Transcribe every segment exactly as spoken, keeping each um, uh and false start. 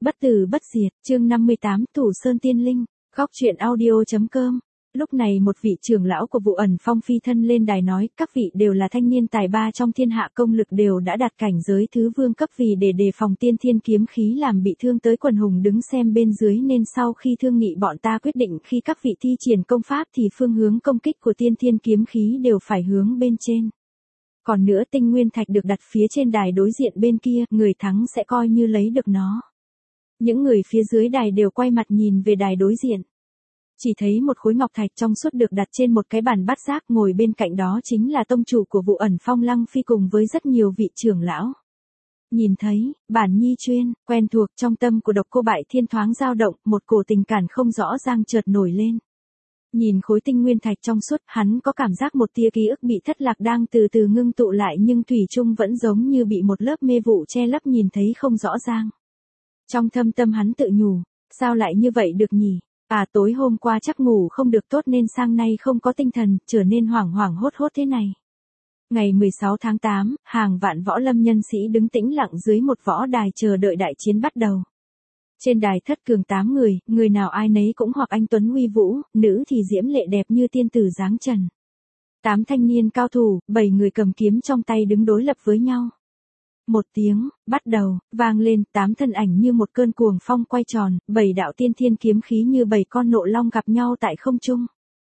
Bất tử bất diệt, chương năm mươi tám, Thủ Sơn Tiên Linh, góc truyện audio chấm com. Lúc này một vị trưởng lão của vụ ẩn phong phi thân lên đài nói, các vị đều là thanh niên tài ba trong thiên hạ, công lực đều đã đạt cảnh giới thứ vương cấp, vì để đề phòng tiên thiên kiếm khí làm bị thương tới quần hùng đứng xem bên dưới, nên sau khi thương nghị bọn ta quyết định khi các vị thi triển công pháp thì phương hướng công kích của tiên thiên kiếm khí đều phải hướng bên trên. Còn nữa, tinh nguyên thạch được đặt phía trên đài đối diện bên kia, người thắng sẽ coi như lấy được nó. Những người phía dưới đài đều quay mặt nhìn về đài đối diện. Chỉ thấy một khối ngọc thạch trong suốt được đặt trên một cái bàn bát giác, ngồi bên cạnh đó chính là tông chủ của vụ ẩn phong Lăng Phi cùng với rất nhiều vị trưởng lão. Nhìn thấy, bản nhi chuyên, quen thuộc, trong tâm của Độc Cô Bại Thiên thoáng dao động, một cổ tình cảm không rõ ràng chợt nổi lên. Nhìn khối tinh nguyên thạch trong suốt, hắn có cảm giác một tia ký ức bị thất lạc đang từ từ ngưng tụ lại, nhưng thủy chung vẫn giống như bị một lớp mê vụ che lấp, nhìn thấy không rõ ràng. Trong thâm tâm hắn tự nhủ, sao lại như vậy được nhỉ? À, tối hôm qua chắc ngủ không được tốt nên sang nay không có tinh thần, trở nên hoảng hoảng hốt hốt thế này. Ngày mười sáu tháng tám, hàng vạn võ lâm nhân sĩ đứng tĩnh lặng dưới một võ đài chờ đợi đại chiến bắt đầu. Trên đài thất cường tám người, người nào ai nấy cũng hoặc anh tuấn uy vũ, nữ thì diễm lệ đẹp như tiên tử dáng trần. Tám thanh niên cao thủ, bảy người cầm kiếm trong tay đứng đối lập với nhau. Một tiếng, bắt đầu, vang lên, tám thân ảnh như một cơn cuồng phong quay tròn, bảy đạo tiên thiên kiếm khí như bảy con nộ long gặp nhau tại không trung.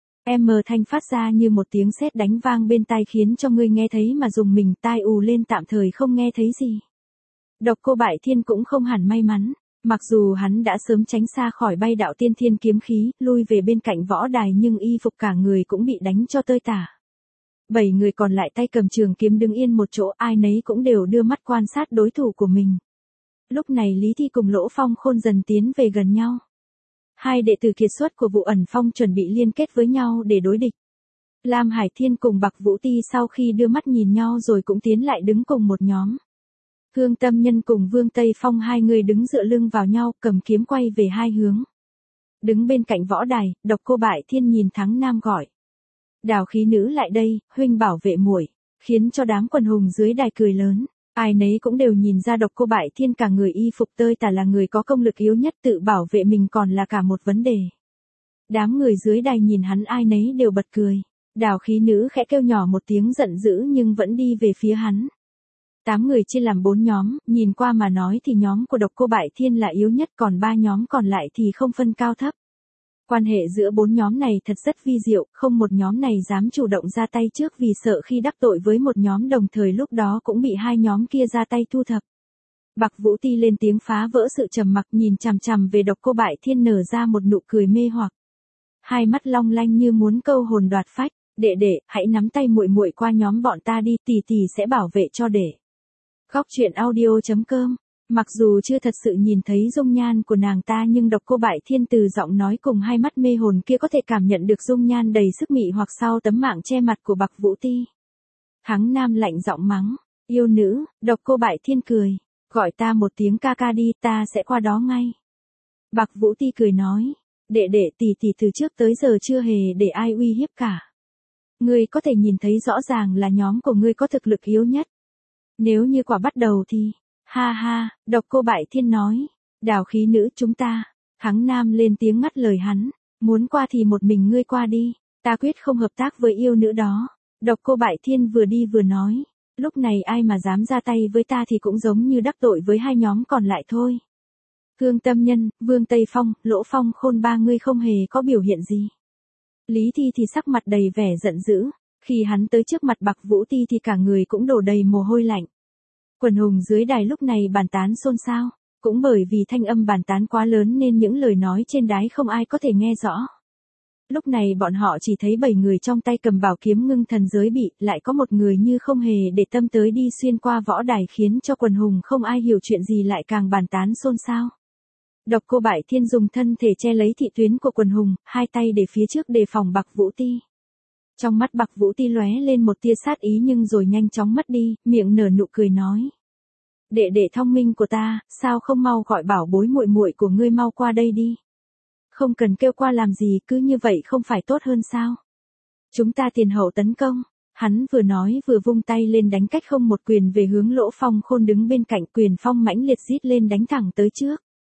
M thanh phát ra như một tiếng sét đánh vang bên tai, khiến cho người nghe thấy mà rùng mình, tai ù lên tạm thời không nghe thấy gì. Độc Cô Bại Thiên cũng không hẳn may mắn, mặc dù hắn đã sớm tránh xa khỏi bay đạo tiên thiên kiếm khí, lui về bên cạnh võ đài, nhưng y phục cả người cũng bị đánh cho tơi tả. Bảy người còn lại tay cầm trường kiếm đứng yên một chỗ, ai nấy cũng đều đưa mắt quan sát đối thủ của mình. Lúc này Lý Thi cùng Lỗ Phong Khôn dần tiến về gần nhau. Hai đệ tử kiệt xuất của vụ ẩn phong chuẩn bị liên kết với nhau để đối địch. Lam Hải Thiên cùng Bạc Vũ Ti sau khi đưa mắt nhìn nhau rồi cũng tiến lại đứng cùng một nhóm. Hương Tâm Nhân cùng Vương Tây Phong hai người đứng dựa lưng vào nhau, cầm kiếm quay về hai hướng. Đứng bên cạnh võ đài, Độc Cô Bại Thiên nhìn Thắng Nam gọi. Đào Khí Nữ lại đây, huynh bảo vệ muội, khiến cho đám quần hùng dưới đài cười lớn. Ai nấy cũng đều nhìn ra Độc Cô Bại Thiên cả người y phục tơi tả là người có công lực yếu nhất, tự bảo vệ mình còn là cả một vấn đề. Đám người dưới đài nhìn hắn ai nấy đều bật cười. Đào Khí Nữ khẽ kêu nhỏ một tiếng giận dữ nhưng vẫn đi về phía hắn. Tám người chia làm bốn nhóm, nhìn qua mà nói thì nhóm của Độc Cô Bại Thiên là yếu nhất, còn ba nhóm còn lại thì không phân cao thấp. Quan hệ giữa bốn nhóm này thật rất vi diệu, không một nhóm này dám chủ động ra tay trước vì sợ khi đắc tội với một nhóm đồng thời lúc đó cũng bị hai nhóm kia ra tay thu thập. Bạc Vũ Ti lên tiếng phá vỡ sự trầm mặc, nhìn chằm chằm về Độc Cô Bại Thiên nở ra một nụ cười mê hoặc. Hai mắt long lanh như muốn câu hồn đoạt phách, "Đệ đệ, hãy nắm tay muội muội qua nhóm bọn ta đi, tỷ tỷ sẽ bảo vệ cho đệ." Góc truyện audio chấm com. Mặc dù chưa thật sự nhìn thấy dung nhan của nàng ta, nhưng Độc Cô Bại Thiên từ giọng nói cùng hai mắt mê hồn kia có thể cảm nhận được dung nhan đầy sức mị hoặc sau tấm mạng che mặt của Bạc Vũ Ti. Thắng Nam lạnh giọng mắng, "Yêu nữ." Độc Cô Bại Thiên cười, "Gọi ta một tiếng ca ca đi, ta sẽ qua đó ngay." Bạc Vũ Ti cười nói, "Đệ đệ tỷ tỷ từ trước tới giờ chưa hề để ai uy hiếp cả. Ngươi có thể nhìn thấy rõ ràng là nhóm của ngươi có thực lực yếu nhất. Nếu như quả bắt đầu thì..." Ha ha, Độc Cô Bại Thiên nói, "Đào Khí Nữ chúng ta." Thắng Nam lên tiếng ngắt lời hắn, "Muốn qua thì một mình ngươi qua đi, ta quyết không hợp tác với yêu nữ đó." Độc Cô Bại Thiên vừa đi vừa nói, "Lúc này ai mà dám ra tay với ta thì cũng giống như đắc tội với hai nhóm còn lại thôi." Hương Tâm Nhân, Vương Tây Phong, Lỗ Phong Khôn ba người không hề có biểu hiện gì. Lý Thi thì sắc mặt đầy vẻ giận dữ, khi hắn tới trước mặt Bạc Vũ Ti thì cả người cũng đổ đầy mồ hôi lạnh. Quần hùng dưới đài lúc này bàn tán xôn xao, cũng bởi vì thanh âm bàn tán quá lớn nên những lời nói trên đài không ai có thể nghe rõ. Lúc này bọn họ chỉ thấy bảy người trong tay cầm bảo kiếm ngưng thần giới bị, lại có một người như không hề để tâm tới đi xuyên qua võ đài, khiến cho quần hùng không ai hiểu chuyện gì lại càng bàn tán xôn xao. Độc Cô Bại Thiên dùng thân thể che lấy thị tuyến của quần hùng, hai tay để phía trước đề phòng Bạc Vũ Ti. Trong mắt Bạc Vũ Ti lóe lên một tia sát ý nhưng rồi nhanh chóng mất đi, miệng nở nụ cười nói, "Đệ đệ thông minh của ta, sao không mau gọi bảo bối muội muội của ngươi mau qua đây đi. Không cần kêu qua làm gì, cứ như vậy không phải tốt hơn sao? Chúng ta tiền hậu tấn công." Hắn vừa nói vừa vung tay lên đánh cách không một quyền về hướng Lỗ Phong Khôn đứng bên cạnh, quyền phong mãnh liệt rít lên đánh thẳng tới trước.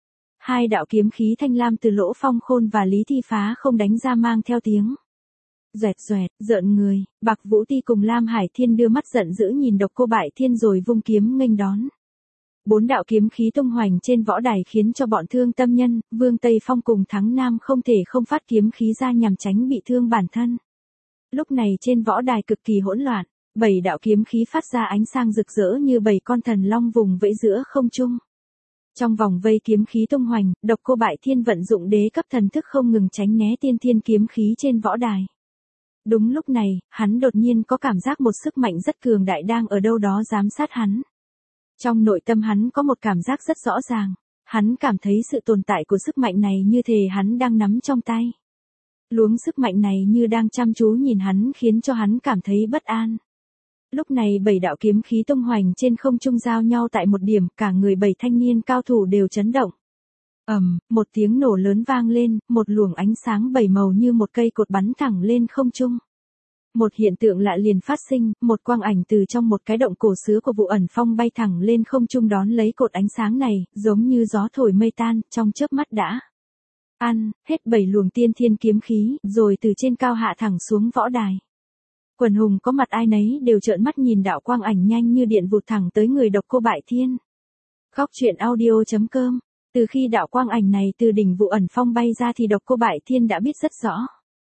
Hai đạo kiếm khí thanh lam từ Lỗ Phong Khôn và Lý Thi Phá không đánh ra mang theo tiếng doẹt doẹt, rợn người. Bạc Vũ Ti cùng Lam Hải Thiên đưa mắt giận dữ nhìn Độc Cô Bại Thiên rồi vung kiếm nghênh đón. Bốn đạo kiếm khí tung hoành trên võ đài khiến cho bọn Thương Tâm Nhân, Vương Tây Phong cùng Thắng Nam không thể không phát kiếm khí ra nhằm tránh bị thương bản thân. Lúc này trên võ đài cực kỳ hỗn loạn, bảy đạo kiếm khí phát ra ánh sáng rực rỡ như bảy con thần long vùng vẫy giữa không trung. Trong vòng vây kiếm khí tung hoành, Độc Cô Bại Thiên vận dụng đế cấp thần thức không ngừng tránh né tiên thiên kiếm khí trên võ đài. Đúng lúc này, hắn đột nhiên có cảm giác một sức mạnh rất cường đại đang ở đâu đó giám sát hắn. Trong nội tâm hắn có một cảm giác rất rõ ràng, hắn cảm thấy sự tồn tại của sức mạnh này như thể hắn đang nắm trong tay. Luống sức mạnh này như đang chăm chú nhìn hắn khiến cho hắn cảm thấy bất an. Lúc này bảy đạo kiếm khí tung hoành trên không trung giao nhau tại một điểm, cả người bảy thanh niên cao thủ đều chấn động. Ầm, một tiếng nổ lớn vang lên, một luồng ánh sáng bảy màu như một cây cột bắn thẳng lên không trung. Một hiện tượng lạ liền phát sinh, một quang ảnh từ trong một cái động cổ xứ của Vụ Ẩn Phong bay thẳng lên không trung đón lấy cột ánh sáng này, giống như gió thổi mây tan, trong chớp mắt đã ăn hết bảy luồng tiên thiên kiếm khí, rồi từ trên cao hạ thẳng xuống võ đài. Quần hùng có mặt ai nấy đều trợn mắt nhìn đạo quang ảnh nhanh như điện vụt thẳng tới người Độc Cô Bại Thiên. Góc truyện audio chấm com. Từ khi đạo quang ảnh này từ đỉnh Vụ Ẩn Phong bay ra thì Độc Cô Bại Thiên đã biết rất rõ.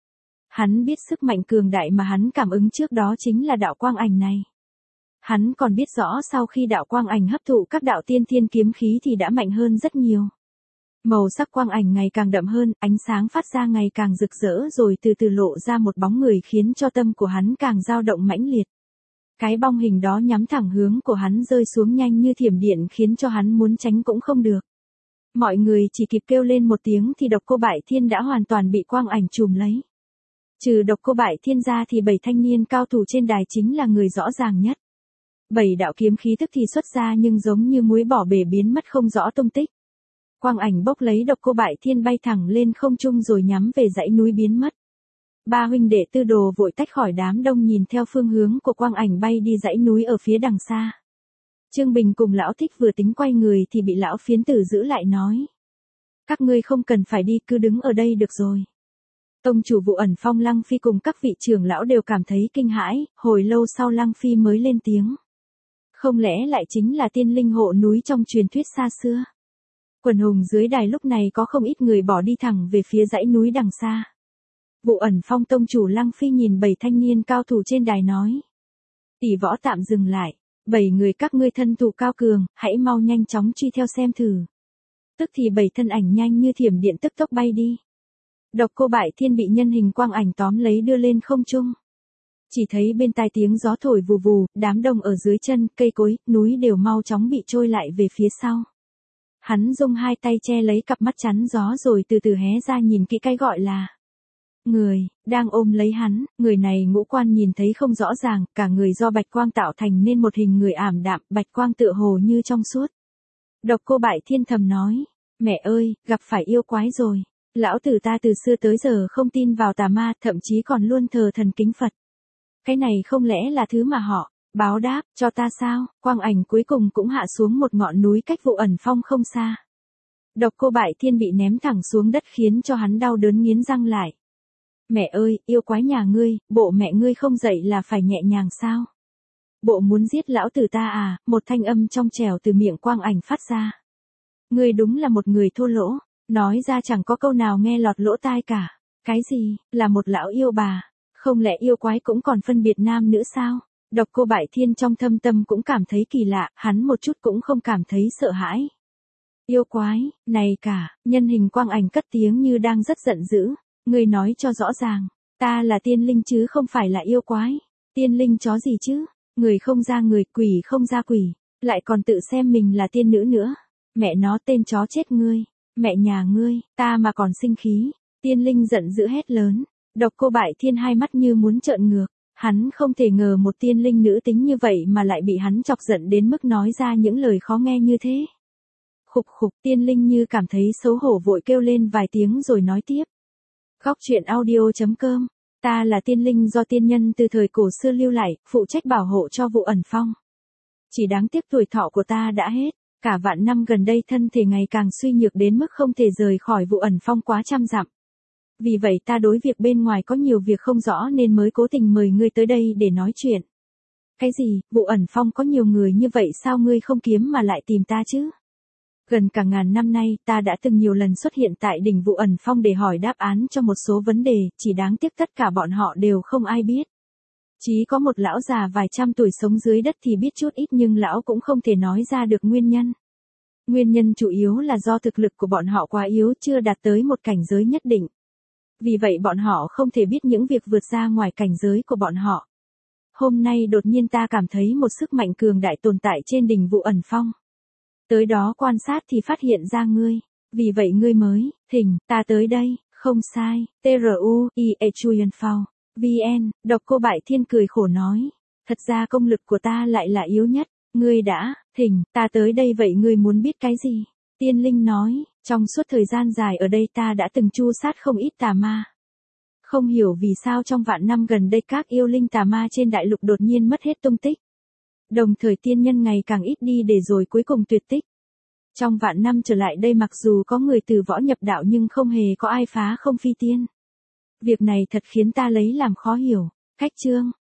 Hắn biết sức mạnh cường đại mà hắn cảm ứng trước đó chính là đạo quang ảnh này. Hắn còn biết rõ sau khi đạo quang ảnh hấp thụ các đạo tiên thiên kiếm khí thì đã mạnh hơn rất nhiều. Màu sắc quang ảnh ngày càng đậm hơn, ánh sáng phát ra ngày càng rực rỡ rồi từ từ lộ ra một bóng người khiến cho tâm của hắn càng dao động mãnh liệt. Cái bóng hình đó nhắm thẳng hướng của hắn rơi xuống nhanh như thiểm điện khiến cho hắn muốn tránh cũng không được. Mọi người chỉ kịp kêu lên một tiếng thì Độc Cô Bại Thiên đã hoàn toàn bị quang ảnh trùm lấy. Trừ Độc Cô Bại Thiên ra thì bảy thanh niên cao thủ trên đài chính là người rõ ràng nhất. Bảy đạo kiếm khí tức thì xuất ra nhưng giống như muối bỏ bể biến mất không rõ tung tích. Quang ảnh bốc lấy Độc Cô Bại Thiên bay thẳng lên không trung rồi nhắm về dãy núi biến mất. Ba huynh đệ Tư Đồ vội tách khỏi đám đông nhìn theo phương hướng của quang ảnh bay đi dãy núi ở phía đằng xa. Trương Bình cùng Lão Thích vừa tính quay người thì bị Lão Phiến Tử giữ lại nói. Các ngươi không cần phải đi, cứ đứng ở đây được rồi. Tông chủ Vụ Ẩn Phong Lăng Phi cùng các vị trưởng lão đều cảm thấy kinh hãi, hồi lâu sau Lăng Phi mới lên tiếng. Không lẽ lại chính là tiên linh hộ núi trong truyền thuyết xa xưa? Quần hùng dưới đài lúc này có không ít người bỏ đi thẳng về phía dãy núi đằng xa. Vụ Ẩn Phong tông chủ Lăng Phi nhìn bảy thanh niên cao thủ trên đài nói. Tỷ võ tạm dừng lại, bảy người các ngươi thân thủ cao cường, hãy mau nhanh chóng truy theo xem thử. Tức thì bảy thân ảnh nhanh như thiểm điện tức tốc bay đi. Độc Cô Bại Thiên bị nhân hình quang ảnh tóm lấy đưa lên không trung. Chỉ thấy bên tai tiếng gió thổi vù vù, đám đông ở dưới chân, cây cối, núi đều mau chóng bị trôi lại về phía sau. Hắn dùng hai tay che lấy cặp mắt chắn gió rồi từ từ hé ra nhìn kỹ cái gọi là người, đang ôm lấy hắn, người này ngũ quan nhìn thấy không rõ ràng, cả người do bạch quang tạo thành nên một hình người ảm đạm, bạch quang tựa hồ như trong suốt. Độc Cô Bại Thiên thầm nói, mẹ ơi, gặp phải yêu quái rồi. Lão tử ta từ xưa tới giờ không tin vào tà ma, thậm chí còn luôn thờ thần kính Phật. Cái này không lẽ là thứ mà họ báo đáp cho ta sao? Quang ảnh cuối cùng cũng hạ xuống một ngọn núi cách Vụ Ẩn Phong không xa. Độc Cô Bại Thiên bị ném thẳng xuống đất khiến cho hắn đau đớn nghiến răng lại. Mẹ ơi, yêu quái nhà ngươi, bộ mẹ ngươi không dậy là phải nhẹ nhàng sao? Bộ muốn giết lão tử ta à? Một thanh âm trong trẻo từ miệng quang ảnh phát ra. Ngươi đúng là một người thô lỗ. Nói ra chẳng có câu nào nghe lọt lỗ tai cả. Cái gì, là một lão yêu bà? Không lẽ yêu quái cũng còn phân biệt nam nữ sao? Độc Cô Bại Thiên trong thâm tâm cũng cảm thấy kỳ lạ, hắn một chút cũng không cảm thấy sợ hãi. Yêu quái, này cả, nhân hình quang ảnh cất tiếng như đang rất giận dữ. Người nói cho rõ ràng, ta là tiên linh chứ không phải là yêu quái. Tiên linh chó gì chứ? Người không ra người, quỷ không ra quỷ, lại còn tự xem mình là tiên nữ nữa. Mẹ nó tên chó chết ngươi. Mẹ nhà ngươi, ta mà còn sinh khí. Tiên linh giận dữ hét lớn. Độc Cô Bại Thiên hai mắt như muốn trợn ngược. Hắn không thể ngờ một tiên linh nữ tính như vậy mà lại bị hắn chọc giận đến mức nói ra những lời khó nghe như thế. Khục khục, tiên linh như cảm thấy xấu hổ vội kêu lên vài tiếng rồi nói tiếp. Góc truyện audio chấm com. Ta là tiên linh do tiên nhân từ thời cổ xưa lưu lại, phụ trách bảo hộ cho Vụ Ẩn Phong. Chỉ đáng tiếc tuổi thọ của ta đã hết. Cả vạn năm gần đây thân thể ngày càng suy nhược đến mức không thể rời khỏi Vụ Ẩn Phong quá trăm dặm. Vì vậy ta đối việc bên ngoài có nhiều việc không rõ nên mới cố tình mời ngươi tới đây để nói chuyện. Cái gì, Vụ Ẩn Phong có nhiều người như vậy sao ngươi không kiếm mà lại tìm ta chứ? Gần cả ngàn năm nay ta đã từng nhiều lần xuất hiện tại đỉnh Vụ Ẩn Phong để hỏi đáp án cho một số vấn đề, chỉ đáng tiếc tất cả bọn họ đều không ai biết. Chỉ có một lão già vài trăm tuổi sống dưới đất thì biết chút ít nhưng lão cũng không thể nói ra được nguyên nhân. Nguyên nhân chủ yếu là do thực lực của bọn họ quá yếu chưa đạt tới một cảnh giới nhất định. Vì vậy bọn họ không thể biết những việc vượt ra ngoài cảnh giới của bọn họ. Hôm nay đột nhiên ta cảm thấy một sức mạnh cường đại tồn tại trên đỉnh Vụ Ẩn Phong. Tới đó quan sát thì phát hiện ra ngươi. Vì vậy ngươi mới, thỉnh, ta tới đây, không sai, T R U I E Chuyen Phao. V N, độc cô Bại Thiên cười khổ nói. Thật ra công lực của ta lại là yếu nhất. Ngươi đã, thỉnh, ta tới đây vậy ngươi muốn biết cái gì? Tiên Linh nói, trong suốt thời gian dài ở đây ta đã từng tru sát không ít tà ma. Không hiểu vì sao trong vạn năm gần đây các yêu linh tà ma trên đại lục đột nhiên mất hết tung tích. Đồng thời tiên nhân ngày càng ít đi để rồi cuối cùng tuyệt tích. Trong vạn năm trở lại đây mặc dù có người từ võ nhập đạo nhưng không hề có ai phá không phi tiên. Việc này thật khiến ta lấy làm khó hiểu. Khách chương,